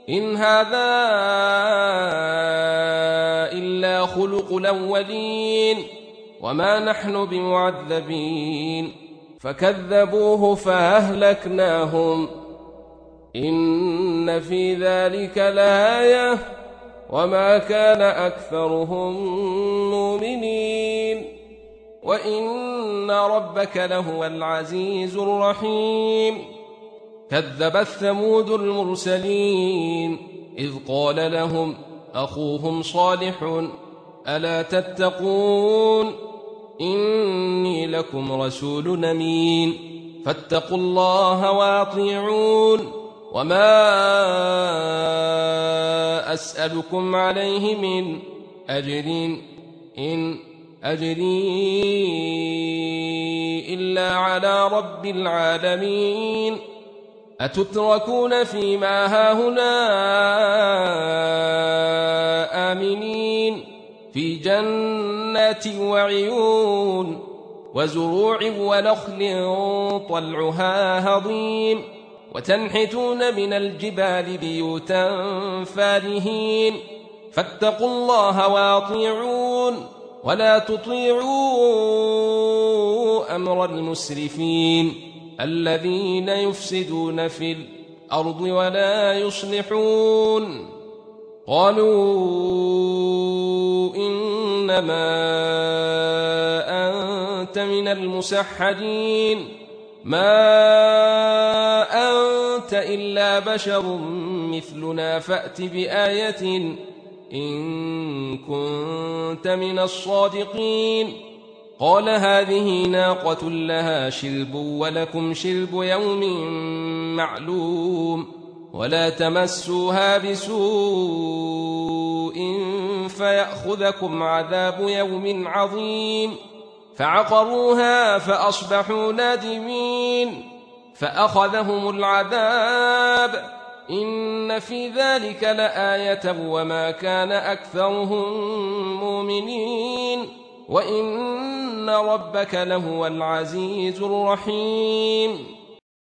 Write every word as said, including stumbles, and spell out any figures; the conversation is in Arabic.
إن هذا إلا خلق الأولين وما نحن بمعذبين فكذبوه فأهلكناهم إن في ذلك لآية وما كان أكثرهم مؤمنين وإن ربك لهو العزيز الرحيم كذبت ثمود المرسلين إذ قال لهم أخوهم صالح ألا تتقون إني لكم رسول أمين فاتقوا الله وأطيعون وما أسألكم عليه من أجر إن أجري إلا على رب العالمين أتتركون فيما هاهنا آمنين في جنات وعيون وزروع ونخل طلعها هضيم وتنحتون من الجبال بيوتا فارهين فاتقوا الله وأطيعون ولا تطيعوا أمر المسرفين الذين يفسدون في الأرض ولا يصلحون قالوا إنما أنت من المسحرين ما أنت إلا بشر مثلنا فأت بآية إن كنت من الصادقين قال هذه ناقة لها شرب ولكم شرب يوم معلوم ولا تمسوها بسوء فيأخذكم عذاب يوم عظيم فعقروها فأصبحوا نادمين فأخذهم العذاب إن في ذلك لآية وما كان أكثرهم مؤمنين وإن ربك لهو العزيز الرحيم